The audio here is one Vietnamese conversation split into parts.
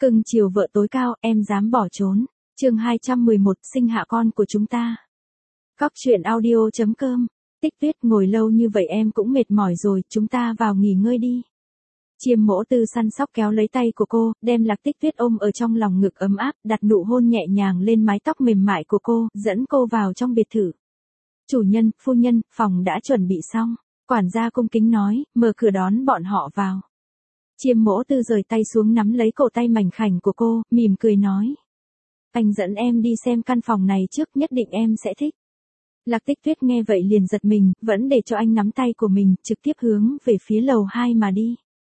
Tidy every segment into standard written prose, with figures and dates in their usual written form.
Cưng chiều vợ tối cao, em dám bỏ trốn. Chương 211, sinh hạ con của chúng ta. Cóc truyện audio.com. Tích Tuyết, ngồi lâu như vậy em cũng mệt mỏi rồi, chúng ta vào nghỉ ngơi đi. Chiêm Mỗ Tư săn sóc kéo lấy tay của cô, đem Lạc Tích Tuyết ôm ở trong lòng ngực ấm áp, đặt nụ hôn nhẹ nhàng lên mái tóc mềm mại của cô, dẫn cô vào trong biệt thự. Chủ nhân, phu nhân, phòng đã chuẩn bị xong. Quản gia cung kính nói, mở cửa đón bọn họ vào. Chiêm Mỗ Tư rời tay xuống nắm lấy cổ tay mảnh khảnh của cô, mỉm cười nói. Anh dẫn em đi xem căn phòng này trước, nhất định em sẽ thích. Lạc Tích Tuyết nghe vậy liền giật mình, vẫn để cho anh nắm tay của mình, trực tiếp hướng về phía lầu 2 mà đi.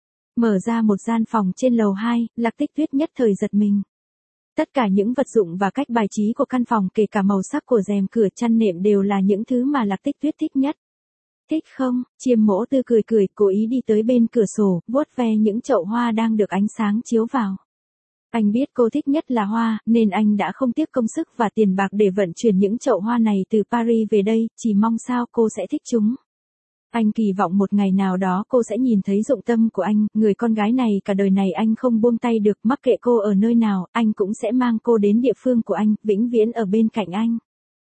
Mở ra một gian phòng trên lầu 2, Lạc Tích Tuyết nhất thời giật mình. Tất cả những vật dụng và cách bài trí của căn phòng, kể cả màu sắc của rèm cửa, chăn nệm đều là những thứ mà Lạc Tích Tuyết thích nhất. Thích không? Chiêm Mỗ Tư cười cười, cố ý đi tới bên cửa sổ, vuốt ve những chậu hoa đang được ánh sáng chiếu vào. Anh biết cô thích nhất là hoa, nên anh đã không tiếc công sức và tiền bạc để vận chuyển những chậu hoa này từ Paris về đây, chỉ mong sao cô sẽ thích chúng. Anh kỳ vọng một ngày nào đó cô sẽ nhìn thấy dụng tâm của anh, người con gái này cả đời này anh không buông tay được, mắc kệ cô ở nơi nào, anh cũng sẽ mang cô đến địa phương của anh, vĩnh viễn ở bên cạnh anh.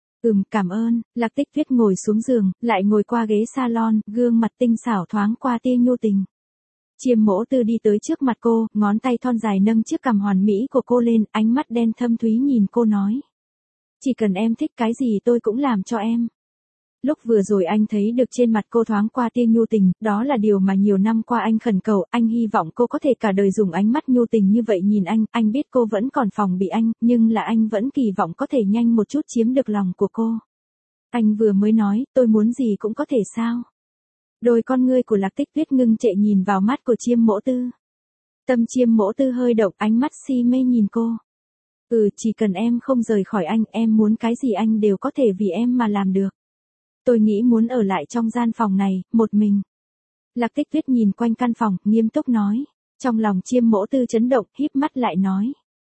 Cảm ơn. Lạc Tích Tuyết ngồi xuống giường, lại ngồi qua ghế salon, gương mặt tinh xảo thoáng qua tia nhu tình. Chiêm Mỗ Tư đi tới trước mặt cô, ngón tay thon dài nâng chiếc cằm hoàn mỹ của cô lên, ánh mắt đen thâm thúy nhìn cô nói. Chỉ cần em thích cái gì tôi cũng làm cho em. Lúc vừa rồi anh thấy được trên mặt cô thoáng qua tia nhu tình, đó là điều mà nhiều năm qua anh khẩn cầu, anh hy vọng cô có thể cả đời dùng ánh mắt nhu tình như vậy nhìn anh biết cô vẫn còn phòng bị anh, nhưng là anh vẫn kỳ vọng có thể nhanh một chút chiếm được lòng của cô. Anh vừa mới nói, tôi muốn gì cũng có thể sao? Đôi con ngươi của Lạc Tích Tuyết ngưng trệ nhìn vào mắt của Chiêm Mỗ Tư. Tâm Chiêm Mỗ Tư hơi động, ánh mắt si mê nhìn cô. Chỉ cần em không rời khỏi anh, em muốn cái gì anh đều có thể vì em mà làm được. Tôi nghĩ muốn ở lại trong gian phòng này, một mình. Lạc Tích Tuyết nhìn quanh căn phòng, nghiêm túc nói. Trong lòng Chiêm Mỗ Tư chấn động, híp mắt lại nói.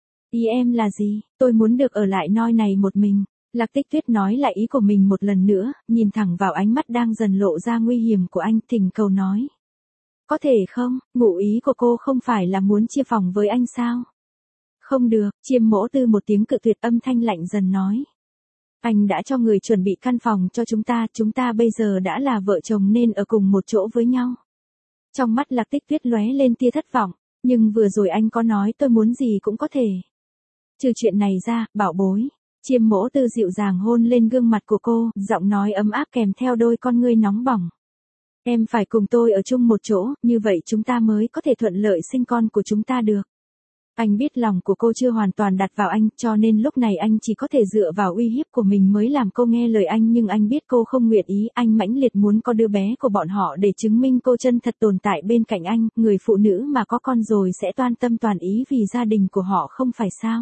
Ý em là gì? Tôi muốn được ở lại nơi này một mình. Lạc Tích Tuyết nói lại ý của mình một lần nữa, nhìn thẳng vào ánh mắt đang dần lộ ra nguy hiểm của anh, thỉnh cầu nói. Có thể không, ngụ ý của cô không phải là muốn chia phòng với anh sao? Không được, Chiêm Mỗ Tư một tiếng cự tuyệt, âm thanh lạnh dần nói. Anh đã cho người chuẩn bị căn phòng cho chúng ta bây giờ đã là vợ chồng nên ở cùng một chỗ với nhau. Trong mắt Lạc Tích Tuyết lóe lên tia thất vọng, nhưng vừa rồi anh có nói tôi muốn gì cũng có thể. Trừ chuyện này ra, bảo bối. Chiêm Mỗ Tư dịu dàng hôn lên gương mặt của cô, giọng nói ấm áp kèm theo đôi con ngươi nóng bỏng. Em phải cùng tôi ở chung một chỗ, như vậy chúng ta mới có thể thuận lợi sinh con của chúng ta được. Anh biết lòng của cô chưa hoàn toàn đặt vào anh, cho nên lúc này anh chỉ có thể dựa vào uy hiếp của mình mới làm cô nghe lời anh, nhưng anh biết cô không nguyện ý, anh mãnh liệt muốn có đứa bé của bọn họ để chứng minh cô chân thật tồn tại bên cạnh anh, người phụ nữ mà có con rồi sẽ toan tâm toàn ý vì gia đình của họ không phải sao.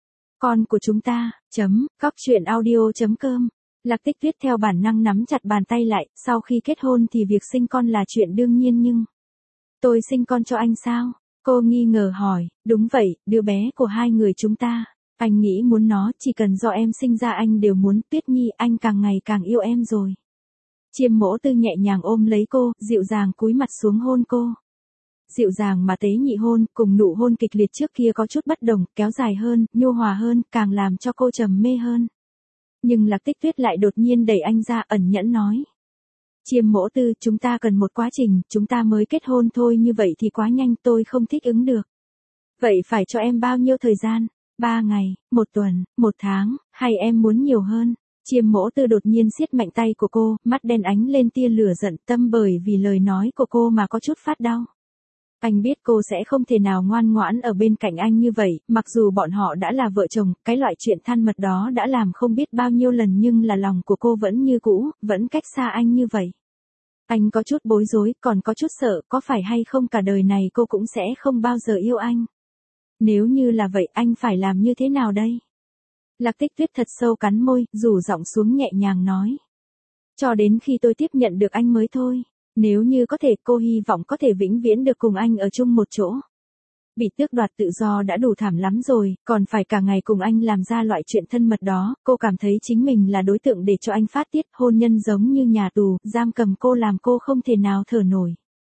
Con của chúng ta, cóc truyện audio.com. Lạc Tích Tuyết theo bản năng nắm chặt bàn tay lại, sau khi kết hôn thì việc sinh con là chuyện đương nhiên nhưng. Tôi sinh con cho anh sao? Cô nghi ngờ hỏi, đúng vậy, đứa bé của hai người chúng ta. Anh nghĩ muốn nó, chỉ cần do em sinh ra anh đều muốn. Tuyết Nhi, anh càng ngày càng yêu em rồi. Chiêm Mỗ Tư nhẹ nhàng ôm lấy cô, dịu dàng cúi mặt xuống hôn cô. Dịu dàng mà tế nhị hôn, cùng nụ hôn kịch liệt trước kia có chút bất đồng, kéo dài hơn, nhu hòa hơn, càng làm cho cô trầm mê hơn. Nhưng Lạc Tích Tuyết lại đột nhiên đẩy anh ra, ẩn nhẫn nói. Chiêm Mỗ Tư, chúng ta cần một quá trình, chúng ta mới kết hôn thôi, như vậy thì quá nhanh, tôi không thích ứng được. Vậy phải cho em bao nhiêu thời gian? 3 ngày, 1 tuần, 1 tháng, hay em muốn nhiều hơn? Chiêm Mỗ Tư đột nhiên siết mạnh tay của cô, mắt đen ánh lên tia lửa giận, tâm bởi vì lời nói của cô mà có chút phát đau. Anh biết cô sẽ không thể nào ngoan ngoãn ở bên cạnh anh như vậy, mặc dù bọn họ đã là vợ chồng, cái loại chuyện thân mật đó đã làm không biết bao nhiêu lần, nhưng là lòng của cô vẫn như cũ, vẫn cách xa anh như vậy. Anh có chút bối rối, còn có chút sợ, có phải hay không cả đời này cô cũng sẽ không bao giờ yêu anh. Nếu như là vậy, anh phải làm như thế nào đây? Lạc Tích Tuyết thật sâu cắn môi, rủ giọng xuống nhẹ nhàng nói. Cho đến khi tôi tiếp nhận được anh mới thôi. Nếu như có thể, cô hy vọng có thể vĩnh viễn được cùng anh ở chung một chỗ. Bị tước đoạt tự do đã đủ thảm lắm rồi, còn phải cả ngày cùng anh làm ra loại chuyện thân mật đó, cô cảm thấy chính mình là đối tượng để cho anh phát tiết, hôn nhân giống như nhà tù, giam cầm cô làm cô không thể nào thở nổi.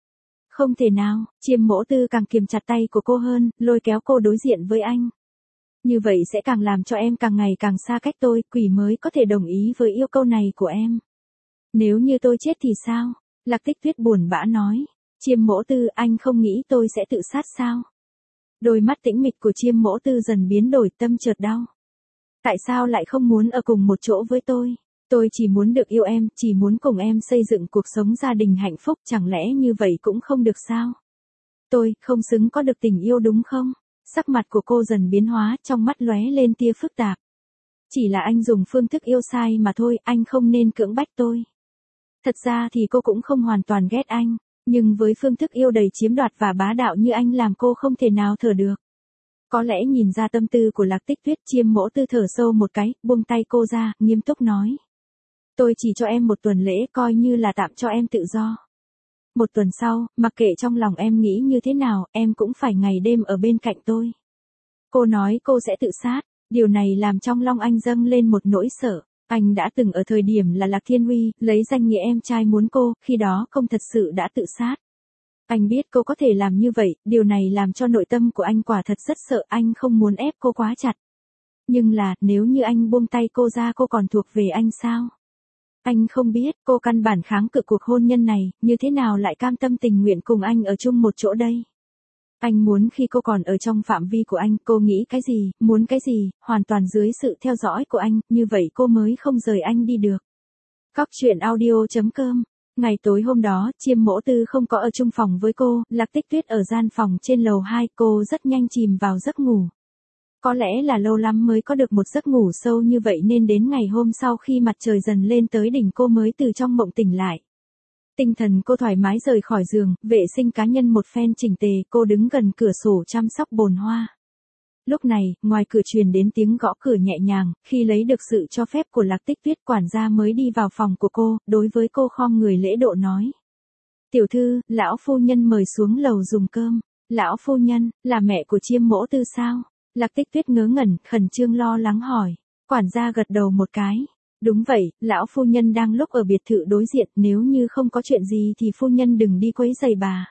Không thể nào, Chiêm Mỗ Tư càng kiềm chặt tay của cô hơn, lôi kéo cô đối diện với anh. Như vậy sẽ càng làm cho em càng ngày càng xa cách tôi, quỷ mới có thể đồng ý với yêu cầu này của em. Nếu như tôi chết thì sao? Lạc Tích Tuyết buồn bã nói. Chiêm Mỗ Tư, anh không nghĩ tôi sẽ tự sát sao? Đôi mắt tĩnh mịch của Chiêm Mỗ Tư dần biến đổi, tâm chợt đau. Tại sao lại không muốn ở cùng một chỗ với tôi? Tôi chỉ muốn được yêu em, chỉ muốn cùng em xây dựng cuộc sống gia đình hạnh phúc, chẳng lẽ như vậy cũng không được sao? Tôi không xứng có được tình yêu đúng không? Sắc mặt của cô dần biến hóa, trong mắt lóe lên tia phức tạp. Chỉ là anh dùng phương thức yêu sai mà thôi, anh không nên cưỡng bách tôi. Thật ra thì cô cũng không hoàn toàn ghét anh, nhưng với phương thức yêu đầy chiếm đoạt và bá đạo như anh làm cô không thể nào thở được. Có lẽ nhìn ra tâm tư của Lạc Tích Tuyết, Chiêm Mỗ Tư thở sâu một cái, buông tay cô ra, nghiêm túc nói. Tôi chỉ cho em một tuần lễ, coi như là tạm cho em tự do. Một tuần sau, mặc kệ trong lòng em nghĩ như thế nào, em cũng phải ngày đêm ở bên cạnh tôi. Cô nói cô sẽ tự sát, điều này làm trong lòng anh dâng lên một nỗi sợ. Anh đã từng ở thời điểm là Lạc Thiên Huy, lấy danh nghĩa em trai muốn cô, khi đó không thật sự đã tự sát. Anh biết cô có thể làm như vậy, điều này làm cho nội tâm của anh quả thật rất sợ, anh không muốn ép cô quá chặt. Nhưng là, nếu như anh buông tay cô ra cô còn thuộc về anh sao? Anh không biết, cô căn bản kháng cự cuộc hôn nhân này, như thế nào lại cam tâm tình nguyện cùng anh ở chung một chỗ đây? Anh muốn khi cô còn ở trong phạm vi của anh, cô nghĩ cái gì, muốn cái gì, hoàn toàn dưới sự theo dõi của anh, như vậy cô mới không rời anh đi được. Cóc truyện audio.com. Ngày tối hôm đó, Chiêm Mỗ Tư không có ở chung phòng với cô, Lạc Tích Tuyết ở gian phòng trên lầu 2, cô rất nhanh chìm vào giấc ngủ. Có lẽ là lâu lắm mới có được một giấc ngủ sâu như vậy nên đến ngày hôm sau khi mặt trời dần lên tới đỉnh cô mới từ trong mộng tỉnh lại. Tinh thần cô thoải mái rời khỏi giường, vệ sinh cá nhân một phen chỉnh tề, cô đứng gần cửa sổ chăm sóc bồn hoa. Lúc này, ngoài cửa truyền đến tiếng gõ cửa nhẹ nhàng, khi lấy được sự cho phép của Lạc Tích Tuyết, quản gia mới đi vào phòng của cô, đối với cô khom người lễ độ nói. Tiểu thư, lão phu nhân mời xuống lầu dùng cơm. Lão phu nhân, là mẹ của Chiêm Mỗ Tư sao? Lạc Tích Tuyết ngớ ngẩn, khẩn trương lo lắng hỏi. Quản gia gật đầu một cái. Đúng vậy, lão phu nhân đang lúc ở biệt thự đối diện, nếu như không có chuyện gì thì phu nhân đừng đi quấy rầy bà.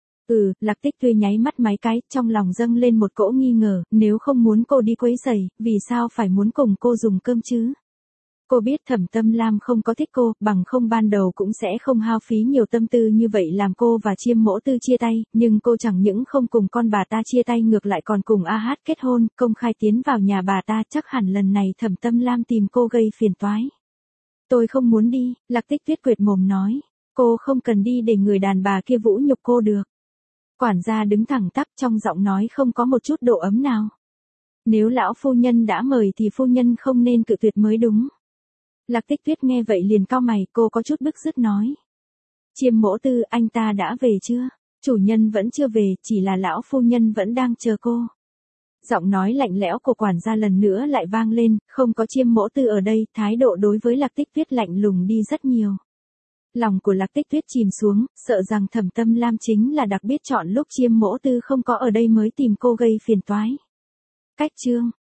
Lạc Tích Tuyết nháy mắt mấy cái, trong lòng dâng lên một cỗ nghi ngờ, nếu không muốn cô đi quấy rầy, vì sao phải muốn cùng cô dùng cơm chứ? Cô biết Thẩm Tâm Lam không có thích cô, bằng không ban đầu cũng sẽ không hao phí nhiều tâm tư như vậy làm cô và Chiêm Mỗ Tư chia tay, nhưng cô chẳng những không cùng con bà ta chia tay ngược lại còn cùng A Hát kết hôn, công khai tiến vào nhà bà ta, chắc hẳn lần này Thẩm Tâm Lam tìm cô gây phiền toái. Tôi không muốn đi, Lạc Tích Tuyết quệt mồm nói, cô không cần đi để người đàn bà kia vũ nhục cô được. Quản gia đứng thẳng tắp trong giọng nói không có một chút độ ấm nào. Nếu lão phu nhân đã mời thì phu nhân không nên cự tuyệt mới đúng. Lạc Tích Tuyết nghe vậy liền cau mày, cô có chút bức rứt nói. Chiêm Mỗ Tư, anh ta đã về chưa? Chủ nhân vẫn chưa về, chỉ là lão phu nhân vẫn đang chờ cô. Giọng nói lạnh lẽo của quản gia lần nữa lại vang lên, không có Chiêm Mỗ Tư ở đây, thái độ đối với Lạc Tích Tuyết lạnh lùng đi rất nhiều. Lòng của Lạc Tích Tuyết chìm xuống, sợ rằng Thẩm Tâm Lam chính là đặc biệt chọn lúc Chiêm Mỗ Tư không có ở đây mới tìm cô gây phiền toái. Cách chương